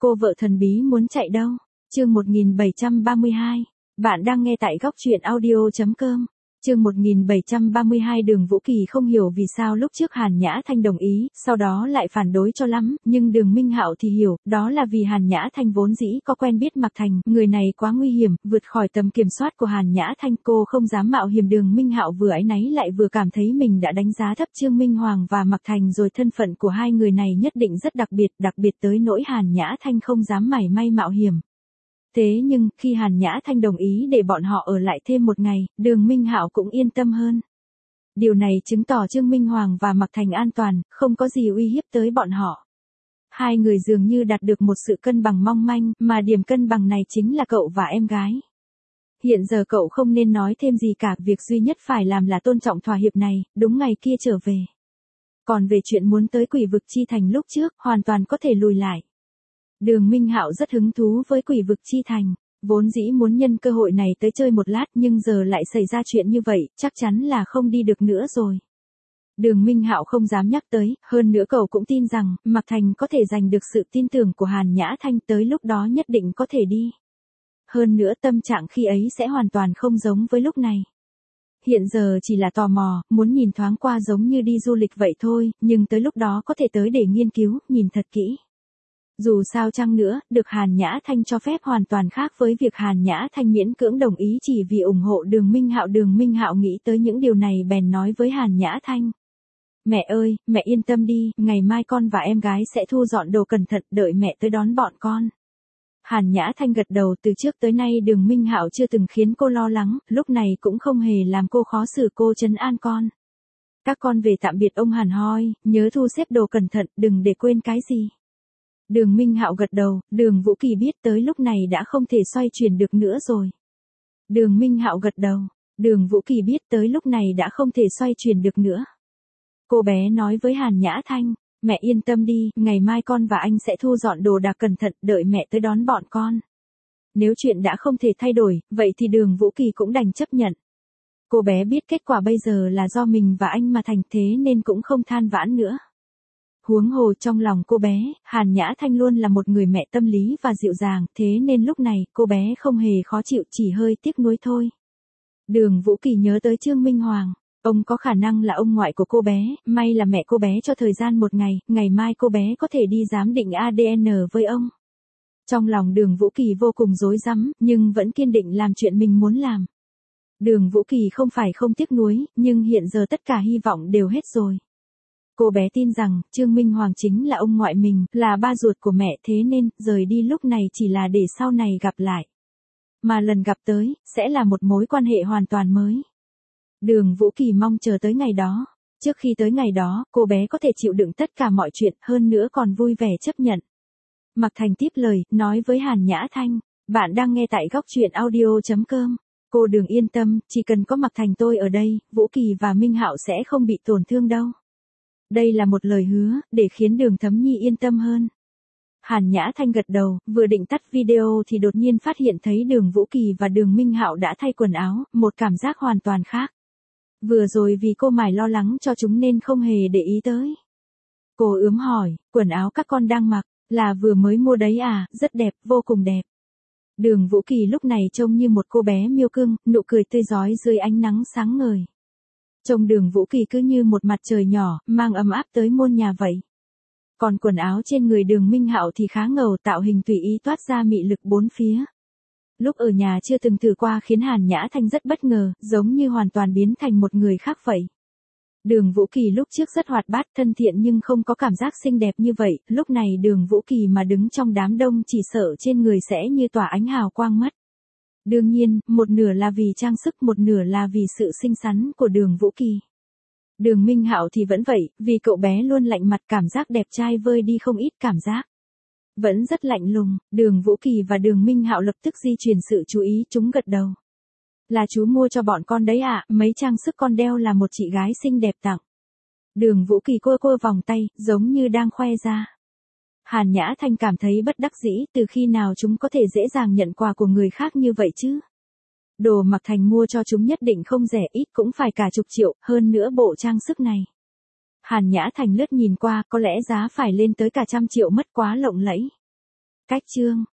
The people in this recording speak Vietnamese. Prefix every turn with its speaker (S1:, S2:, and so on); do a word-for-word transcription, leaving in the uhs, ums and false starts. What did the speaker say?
S1: Cô vợ thần bí muốn chạy đâu? Chương một nghìn bảy trăm ba mươi hai. Bạn đang nghe tại góc truyện audio chấm com. Chương một nghìn bảy trăm ba mươi hai. Đường Vũ Kỳ không hiểu vì sao lúc trước Hàn Nhã Thanh đồng ý, sau đó lại phản đối cho lắm, nhưng Đường Minh Hạo thì hiểu, đó là vì Hàn Nhã Thanh vốn dĩ có quen biết Mạc Thành, người này quá nguy hiểm, vượt khỏi tầm kiểm soát của Hàn Nhã Thanh, cô không dám mạo hiểm. Đường Minh Hạo vừa áy náy lại vừa cảm thấy mình đã đánh giá thấp Trương Minh Hoàng và Mạc Thành rồi, thân phận của hai người này nhất định rất đặc biệt, đặc biệt tới nỗi Hàn Nhã Thanh không dám mảy may mạo hiểm. Thế nhưng, khi Hàn Nhã Thanh đồng ý để bọn họ ở lại thêm một ngày, Đường Minh Hạo cũng yên tâm hơn. Điều này chứng tỏ Trương Minh Hoàng và Mạc Thành an toàn, không có gì uy hiếp tới bọn họ. Hai người dường như đạt được một sự cân bằng mong manh, mà điểm cân bằng này chính là cậu và em gái. Hiện giờ cậu không nên nói thêm gì cả, việc duy nhất phải làm là tôn trọng thỏa hiệp này, đúng ngày kia trở về. Còn về chuyện muốn tới Quỷ Vực Chi Thành lúc trước, hoàn toàn có thể lùi lại. Đường Minh Hạo rất hứng thú với Quỷ Vực Chi Thành, vốn dĩ muốn nhân cơ hội này tới chơi một lát, nhưng giờ lại xảy ra chuyện như vậy, chắc chắn là không đi được nữa rồi. Đường Minh Hạo không dám nhắc tới, hơn nữa cậu cũng tin rằng, Mạc Thành có thể giành được sự tin tưởng của Hàn Nhã Thanh, tới lúc đó nhất định có thể đi. Hơn nữa tâm trạng khi ấy sẽ hoàn toàn không giống với lúc này. Hiện giờ chỉ là tò mò, muốn nhìn thoáng qua giống như đi du lịch vậy thôi, nhưng tới lúc đó có thể tới để nghiên cứu, nhìn thật kỹ. Dù sao chăng nữa, được Hàn Nhã Thanh cho phép hoàn toàn khác với việc Hàn Nhã Thanh miễn cưỡng đồng ý chỉ vì ủng hộ Đường Minh Hạo. Đường Minh Hạo nghĩ tới những điều này bèn nói với Hàn Nhã Thanh. Mẹ ơi, mẹ yên tâm đi, ngày mai con và em gái sẽ thu dọn đồ cẩn thận, đợi mẹ tới đón bọn con. Hàn Nhã Thanh gật đầu, từ trước tới nay Đường Minh Hạo chưa từng khiến cô lo lắng, lúc này cũng không hề làm cô khó xử, cô trấn an con. Các con về tạm biệt ông Hàn Hoi, nhớ thu xếp đồ cẩn thận, đừng để quên cái gì. Đường Minh Hạo gật đầu, Đường Vũ Kỳ biết tới lúc này đã không thể xoay chuyển được nữa rồi. Đường Minh Hạo gật đầu, Đường Vũ Kỳ biết tới lúc này đã không thể xoay chuyển được nữa. Cô bé nói với Hàn Nhã Thanh, mẹ yên tâm đi, ngày mai con và anh sẽ thu dọn đồ đạc cẩn thận, đợi mẹ tới đón bọn con. Nếu chuyện đã không thể thay đổi, vậy thì Đường Vũ Kỳ cũng đành chấp nhận. Cô bé biết kết quả bây giờ là do mình và anh mà thành, thế nên cũng không than vãn nữa. Huống hồ trong lòng cô bé, Hàn Nhã Thanh luôn là một người mẹ tâm lý và dịu dàng, thế nên lúc này cô bé không hề khó chịu, chỉ hơi tiếc nuối thôi. Đường Vũ Kỳ nhớ tới Trương Minh Hoàng, ông có khả năng là ông ngoại của cô bé, may là mẹ cô bé cho thời gian một ngày, ngày mai cô bé có thể đi giám định a đê en với ông. Trong lòng Đường Vũ Kỳ vô cùng rối rắm, nhưng vẫn kiên định làm chuyện mình muốn làm. Đường Vũ Kỳ không phải không tiếc nuối, nhưng hiện giờ tất cả hy vọng đều hết rồi. Cô bé tin rằng, Trương Minh Hoàng chính là ông ngoại mình, là ba ruột của mẹ, thế nên, rời đi lúc này chỉ là để sau này gặp lại. Mà lần gặp tới, sẽ là một mối quan hệ hoàn toàn mới. Đường Vũ Kỳ mong chờ tới ngày đó. Trước khi tới ngày đó, cô bé có thể chịu đựng tất cả mọi chuyện, hơn nữa còn vui vẻ chấp nhận. Mạc Thành tiếp lời, nói với Hàn Nhã Thanh, bạn đang nghe tại góc truyện audio chấm com. Cô đừng yên tâm, chỉ cần có Mạc Thành tôi ở đây, Vũ Kỳ và Minh Hạo sẽ không bị tổn thương đâu. Đây là một lời hứa, để khiến Đường Thấm Nhi yên tâm hơn. Hàn Nhã Thanh gật đầu, vừa định tắt video thì đột nhiên phát hiện thấy Đường Vũ Kỳ và Đường Minh Hạo đã thay quần áo, một cảm giác hoàn toàn khác. Vừa rồi vì cô mải lo lắng cho chúng nên không hề để ý tới. Cô ướm hỏi, quần áo các con đang mặc, là vừa mới mua đấy à, rất đẹp, vô cùng đẹp. Đường Vũ Kỳ lúc này trông như một cô bé miêu cưng, nụ cười tươi rói dưới ánh nắng sáng ngời. Trông Đường Vũ Kỳ cứ như một mặt trời nhỏ, mang ấm áp tới muôn nhà vậy. Còn quần áo trên người Đường Minh Hạo thì khá ngầu, tạo hình tùy ý toát ra mị lực bốn phía. Lúc ở nhà chưa từng thử qua khiến Hàn Nhã Thanh rất bất ngờ, giống như hoàn toàn biến thành một người khác vậy. Đường Vũ Kỳ lúc trước rất hoạt bát, thân thiện nhưng không có cảm giác xinh đẹp như vậy, lúc này Đường Vũ Kỳ mà đứng trong đám đông chỉ sợ trên người sẽ như tỏa ánh hào quang mất. Đương nhiên, một nửa là vì trang sức, một nửa là vì sự xinh xắn của Đường Vũ Kỳ. Đường Minh Hạo thì vẫn vậy, vì cậu bé luôn lạnh mặt, cảm giác đẹp trai vơi đi không ít cảm giác. Vẫn rất lạnh lùng, Đường Vũ Kỳ và Đường Minh Hạo lập tức di chuyển sự chú ý, chúng gật đầu. Là chú mua cho bọn con đấy ạ, à, mấy trang sức con đeo là một chị gái xinh đẹp tặng. Đường Vũ Kỳ cua cua vòng tay, giống như đang khoe ra. Hàn Nhã Thanh cảm thấy bất đắc dĩ, từ khi nào chúng có thể dễ dàng nhận quà của người khác như vậy chứ? Đồ Mạc Thành mua cho chúng nhất định không rẻ, ít cũng phải cả chục triệu, hơn nữa bộ trang sức này. Hàn Nhã Thành lướt nhìn qua, có lẽ giá phải lên tới cả trăm triệu mất, quá lộng lẫy. Cách chương